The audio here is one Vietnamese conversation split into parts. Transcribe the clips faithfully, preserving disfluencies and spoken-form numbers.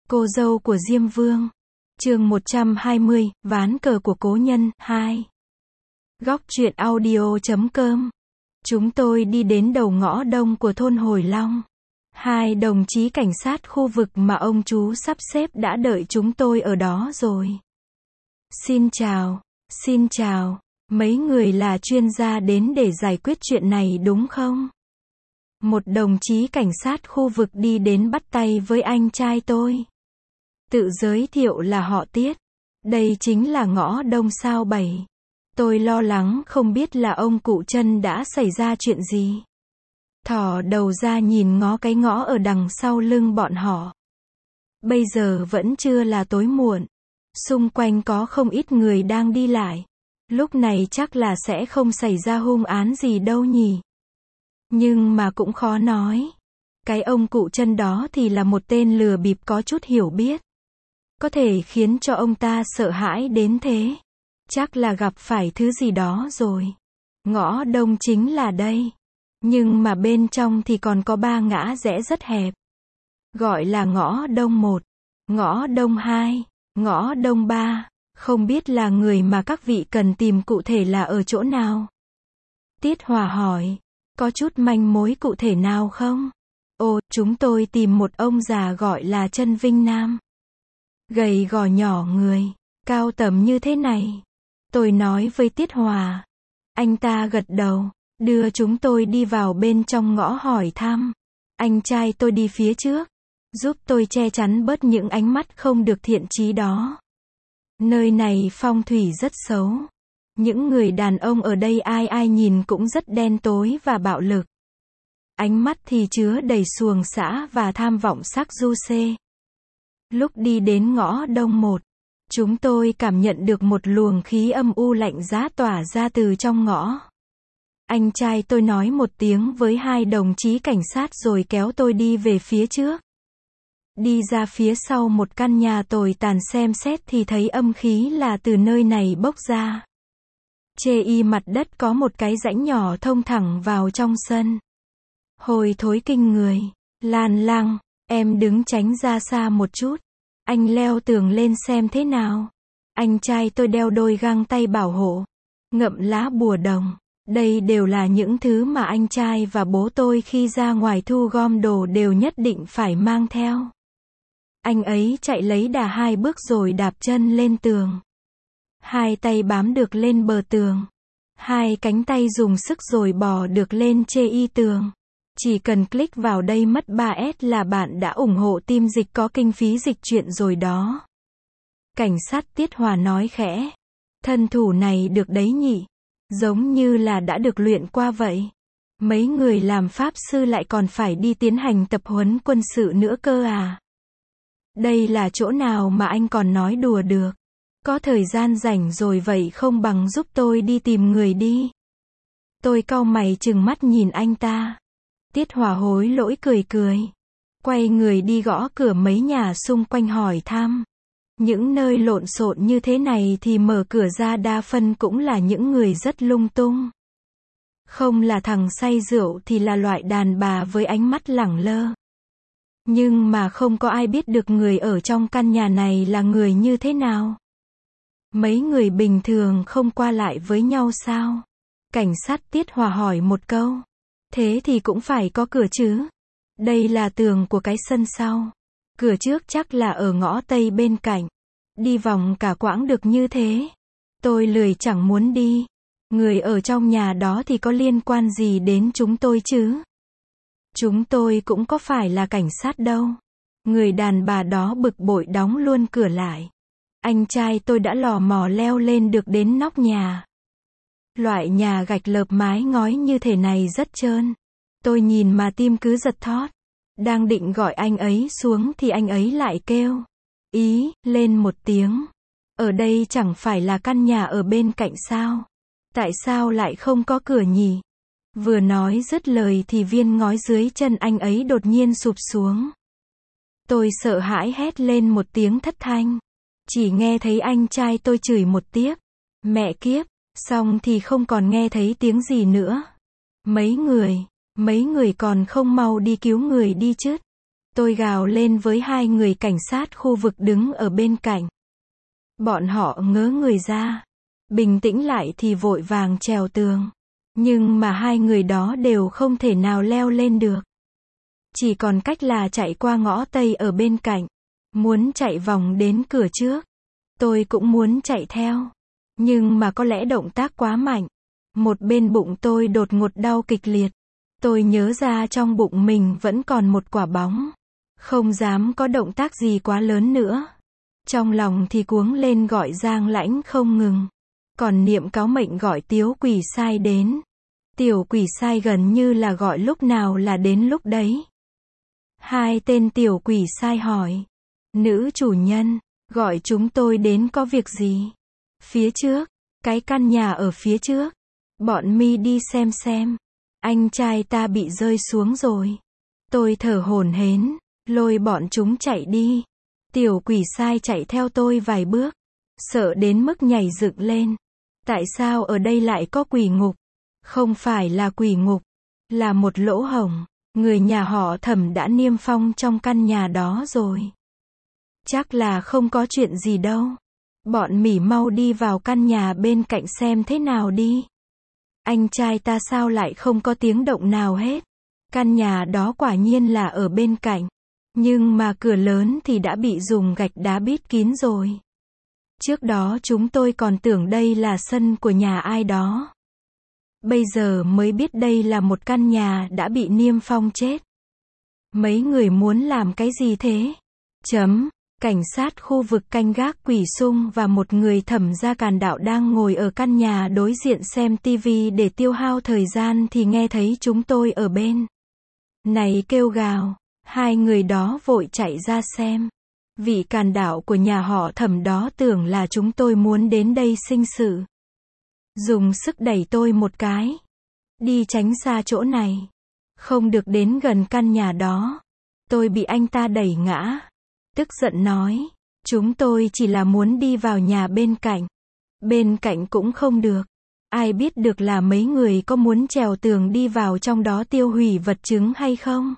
Cô dâu của Diêm Vương. Chương một trăm hai mươi, ván cờ của cố nhân, hai. Góc truyện audio chấm com. Chúng tôi đi đến đầu ngõ đông của thôn Hồi Long. Hai đồng chí cảnh sát khu vực mà ông chú sắp xếp đã đợi chúng tôi ở đó rồi. Xin chào, xin chào, mấy người là chuyên gia đến để giải quyết chuyện này đúng không? Một đồng chí cảnh sát khu vực đi đến bắt tay với anh trai tôi. Tự giới thiệu là họ Tiết. Đây chính là ngõ đông sao bảy. Tôi lo lắng không biết là ông cụ Trân đã xảy ra chuyện gì. Thỏ đầu ra nhìn ngó cái ngõ ở đằng sau lưng bọn họ. Bây giờ vẫn chưa là tối muộn. Xung quanh có không ít người đang đi lại. Lúc này chắc là sẽ không xảy ra hung án gì đâu nhỉ. Nhưng mà cũng khó nói. Cái ông cụ Trân đó thì là một tên lừa bịp có chút hiểu biết. Có thể khiến cho ông ta sợ hãi đến thế. Chắc là gặp phải thứ gì đó rồi. Ngõ đông chính là đây. Nhưng mà bên trong thì còn có ba ngã rẽ rất hẹp. Gọi là ngõ đông một, ngõ đông hai, ngõ đông ba. Không biết là người mà các vị cần tìm cụ thể là ở chỗ nào? Tiết Hòa hỏi. Có chút manh mối cụ thể nào không? Ồ, chúng tôi tìm một ông già gọi là Trân Vinh Nam. Gầy gò nhỏ người, cao tầm như thế này. Tôi nói với Tiết Hòa. Anh ta gật đầu, đưa chúng tôi đi vào bên trong ngõ hỏi thăm. Anh trai tôi đi phía trước, giúp tôi che chắn bớt những ánh mắt không được thiện chí đó. Nơi này phong thủy rất xấu. Những người đàn ông ở đây ai ai nhìn cũng rất đen tối và bạo lực. Ánh mắt thì chứa đầy xuồng xã và tham vọng sắc du xê. Lúc đi đến ngõ đông một, chúng tôi cảm nhận được một luồng khí âm u lạnh giá tỏa ra từ trong ngõ. Anh trai tôi nói một tiếng với hai đồng chí cảnh sát rồi kéo tôi đi về phía trước. Đi ra phía sau một căn nhà tồi tàn xem xét thì thấy âm khí là từ nơi này bốc ra. Chê y mặt đất có một cái rãnh nhỏ thông thẳng vào trong sân. Hôi thối kinh người. Lan Lăng, em đứng tránh ra xa một chút. Anh leo tường lên xem thế nào. Anh trai tôi đeo đôi găng tay bảo hộ. Ngậm lá bùa đồng. Đây đều là những thứ mà anh trai và bố tôi khi ra ngoài thu gom đồ đều nhất định phải mang theo. Anh ấy chạy lấy đà hai bước rồi đạp chân lên tường. Hai tay bám được lên bờ tường. Hai cánh tay dùng sức rồi bò được lên chê y tường. Chỉ cần click vào đây mất ba S là bạn đã ủng hộ team dịch có kinh phí dịch truyện rồi đó. Cảnh sát Tiết Hòa nói khẽ. Thân thủ này được đấy nhỉ. Giống như là đã được luyện qua vậy. Mấy người làm pháp sư lại còn phải đi tiến hành tập huấn quân sự nữa cơ à. Đây là chỗ nào mà anh còn nói đùa được. Có thời gian rảnh rồi vậy không bằng giúp tôi đi tìm người đi. Tôi cau mày trừng mắt nhìn anh ta. Tiết Hòa hối lỗi cười cười. Quay người đi gõ cửa mấy nhà xung quanh hỏi thăm. Những nơi lộn xộn như thế này thì mở cửa ra đa phân cũng là những người rất lung tung. Không là thằng say rượu thì là loại đàn bà với ánh mắt lẳng lơ. Nhưng mà không có ai biết được người ở trong căn nhà này là người như thế nào. Mấy người bình thường không qua lại với nhau sao? Cảnh sát Tiết Hòa hỏi một câu. Thế thì cũng phải có cửa chứ. Đây là tường của cái sân sau. Cửa trước chắc là ở ngõ tây bên cạnh. Đi vòng cả quãng được như thế. Tôi lười chẳng muốn đi. Người ở trong nhà đó thì có liên quan gì đến chúng tôi chứ? Chúng tôi cũng có phải là cảnh sát đâu. Người đàn bà đó bực bội đóng luôn cửa lại. Anh trai tôi đã lò mò leo lên được đến nóc nhà. Loại nhà gạch lợp mái ngói như thế này rất trơn. Tôi nhìn mà tim cứ giật thót. Đang định gọi anh ấy xuống thì anh ấy lại kêu. Ý, lên một tiếng. Ở đây chẳng phải là căn nhà ở bên cạnh sao? Tại sao lại không có cửa nhỉ? Vừa nói dứt lời thì viên ngói dưới chân anh ấy đột nhiên sụp xuống. Tôi sợ hãi hét lên một tiếng thất thanh. Chỉ nghe thấy anh trai tôi chửi một tiếng. Mẹ kiếp, xong thì không còn nghe thấy tiếng gì nữa. Mấy người, mấy người còn không mau đi cứu người đi chứ. Tôi gào lên với hai người cảnh sát khu vực đứng ở bên cạnh. Bọn họ ngớ người ra. Bình tĩnh lại thì vội vàng trèo tường. Nhưng mà hai người đó đều không thể nào leo lên được. Chỉ còn cách là chạy qua ngõ tây ở bên cạnh. Muốn chạy vòng đến cửa trước. Tôi cũng muốn chạy theo. Nhưng mà có lẽ động tác quá mạnh. Một bên bụng tôi đột ngột đau kịch liệt. Tôi nhớ ra trong bụng mình vẫn còn một quả bóng. Không dám có động tác gì quá lớn nữa. Trong lòng thì cuống lên gọi Giang Lãnh không ngừng. Còn niệm cáo mệnh gọi Tiếu Quỷ Sai đến. Tiểu Quỷ Sai gần như là gọi lúc nào là đến lúc đấy. Hai tên Tiểu Quỷ Sai hỏi. Nữ chủ nhân, gọi chúng tôi đến có việc gì? Phía trước, cái căn nhà ở phía trước. Bọn mi đi xem xem. Anh trai ta bị rơi xuống rồi. Tôi thở hổn hển, lôi bọn chúng chạy đi. Tiểu Quỷ Sai chạy theo tôi vài bước. Sợ đến mức nhảy dựng lên. Tại sao ở đây lại có quỷ ngục? Không phải là quỷ ngục. Là một lỗ hổng. Người nhà họ Thẩm đã niêm phong trong căn nhà đó rồi. Chắc là không có chuyện gì đâu. Bọn mỉ mau đi vào căn nhà bên cạnh xem thế nào đi. Anh trai ta sao lại không có tiếng động nào hết? Căn nhà đó quả nhiên là ở bên cạnh. Nhưng mà cửa lớn thì đã bị dùng gạch đá bít kín rồi. Trước đó chúng tôi còn tưởng đây là sân của nhà ai đó. Bây giờ mới biết đây là một căn nhà đã bị niêm phong chết. Mấy người muốn làm cái gì thế? Chấm. Cảnh sát khu vực canh gác Quỷ Sung và một người Thẩm Gia Càn Đạo đang ngồi ở căn nhà đối diện xem tivi để tiêu hao thời gian thì nghe thấy chúng tôi ở bên này kêu gào. Hai người đó vội chạy ra xem. Vị Càn Đạo của nhà họ Thẩm đó tưởng là chúng tôi muốn đến đây sinh sự. Dùng sức đẩy tôi một cái. Đi tránh xa chỗ này. Không được đến gần căn nhà đó. Tôi bị anh ta đẩy ngã. Tức giận nói. Chúng tôi chỉ là muốn đi vào nhà bên cạnh. Bên cạnh cũng không được. Ai biết được là mấy người có muốn trèo tường đi vào trong đó tiêu hủy vật chứng hay không?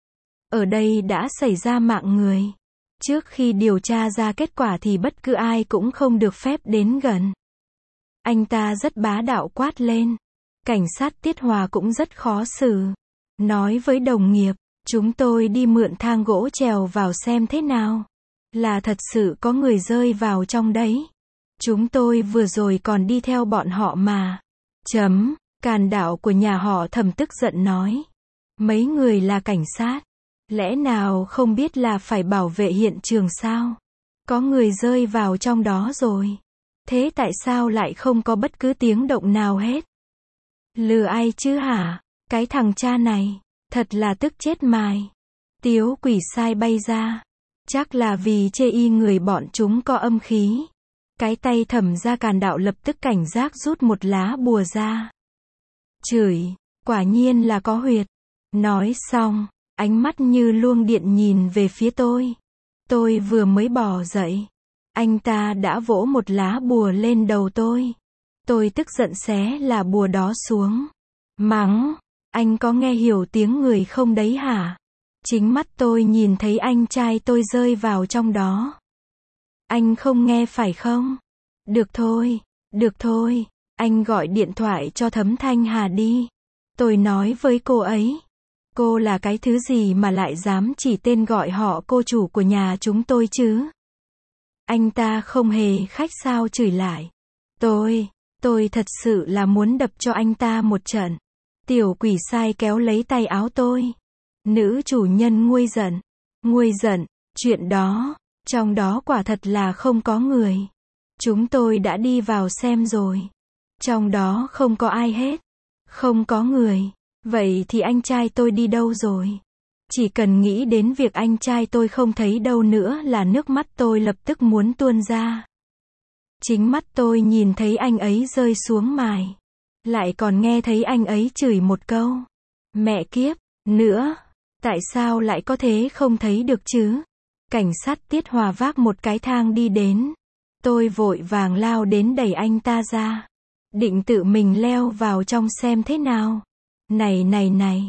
Ở đây đã xảy ra mạng người. Trước khi điều tra ra kết quả thì bất cứ ai cũng không được phép đến gần. Anh ta rất bá đạo quát lên. Cảnh sát Tiết Hòa cũng rất khó xử. Nói với đồng nghiệp, chúng tôi đi mượn thang gỗ trèo vào xem thế nào. Là thật sự có người rơi vào trong đấy. Chúng tôi vừa rồi còn đi theo bọn họ mà. Chấm. Càn Đạo của nhà họ Thẩm tức giận nói. Mấy người là cảnh sát. Lẽ nào không biết là phải bảo vệ hiện trường sao? Có người rơi vào trong đó rồi. Thế tại sao lại không có bất cứ tiếng động nào hết? Lừa ai chứ hả? Cái thằng cha này, thật là tức chết mài. Tiếu Quỷ Sai bay ra. Chắc là vì chê y người bọn chúng có âm khí. Cái tay Thẩm Gia Càn Đạo lập tức cảnh giác rút một lá bùa ra. Chửi, quả nhiên là có huyệt. Nói xong, ánh mắt như luông điện nhìn về phía tôi. Tôi vừa mới bò dậy. Anh ta đã vỗ một lá bùa lên đầu tôi. Tôi tức giận xé là bùa đó xuống. Mắng, anh có nghe hiểu tiếng người không đấy hả? Chính mắt tôi nhìn thấy anh trai tôi rơi vào trong đó. Anh không nghe phải không? Được thôi, được thôi, anh gọi điện thoại cho Thấm Thanh Hà đi. Tôi nói với cô ấy. Cô là cái thứ gì mà lại dám chỉ tên gọi họ cô chủ của nhà chúng tôi chứ? Anh ta không hề khách sáo chửi lại. Tôi, tôi thật sự là muốn đập cho anh ta một trận. Tiểu Quỷ Sai kéo lấy tay áo tôi. Nữ chủ nhân nguôi giận. Nguôi giận, chuyện đó, trong đó quả thật là không có người. Chúng tôi đã đi vào xem rồi. Trong đó không có ai hết. Không có người. Vậy thì anh trai tôi đi đâu rồi? Chỉ cần nghĩ đến việc anh trai tôi không thấy đâu nữa là nước mắt tôi lập tức muốn tuôn ra. Chính mắt tôi nhìn thấy anh ấy rơi xuống mài. Lại còn nghe thấy anh ấy chửi một câu. Mẹ kiếp, nữa. Tại sao lại có thế không thấy được chứ? Cảnh sát Tiết Hòa vác một cái thang đi đến. Tôi vội vàng lao đến đẩy anh ta ra. Định tự mình leo vào trong xem thế nào. Này này này,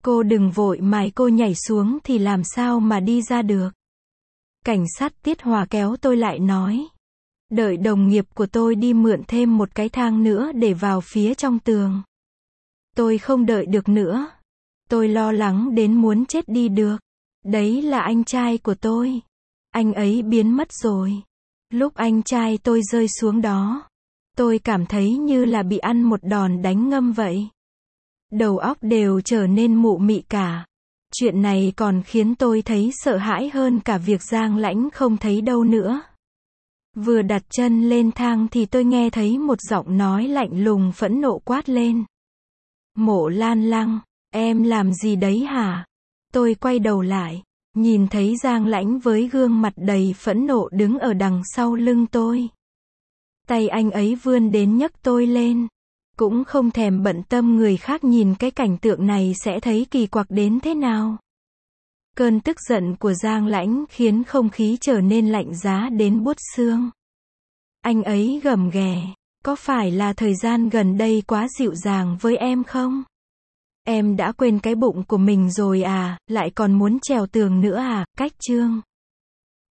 Cô đừng vội mai cô nhảy xuống thì làm sao mà đi ra được. Cảnh sát Tiết Hòa kéo tôi lại nói. Đợi đồng nghiệp của tôi đi mượn thêm một cái thang nữa để vào phía trong tường. Tôi không đợi được nữa. Tôi lo lắng đến muốn chết đi được. Đấy là anh trai của tôi. Anh ấy biến mất rồi. Lúc anh trai tôi rơi xuống đó, tôi cảm thấy như là bị ăn một đòn đánh ngâm vậy. Đầu óc đều trở nên mụ mị cả. Chuyện này còn khiến tôi thấy sợ hãi hơn cả việc Giang Lãnh không thấy đâu nữa. Vừa đặt chân lên thang thì tôi nghe thấy một giọng nói lạnh lùng phẫn nộ quát lên. Mộ Lan Lăng, em làm gì đấy hả? Tôi quay đầu lại, nhìn thấy Giang Lãnh với gương mặt đầy phẫn nộ đứng ở đằng sau lưng tôi. Tay anh ấy vươn đến nhấc tôi lên. Cũng không thèm bận tâm người khác nhìn cái cảnh tượng này sẽ thấy kỳ quặc đến thế nào. Cơn tức giận của Giang Lãnh khiến không khí trở nên lạnh giá đến buốt xương. Anh ấy gầm ghè, có phải là thời gian gần đây quá dịu dàng với em không? Em đã quên cái bụng của mình rồi à, lại còn muốn trèo tường nữa à, cách chương.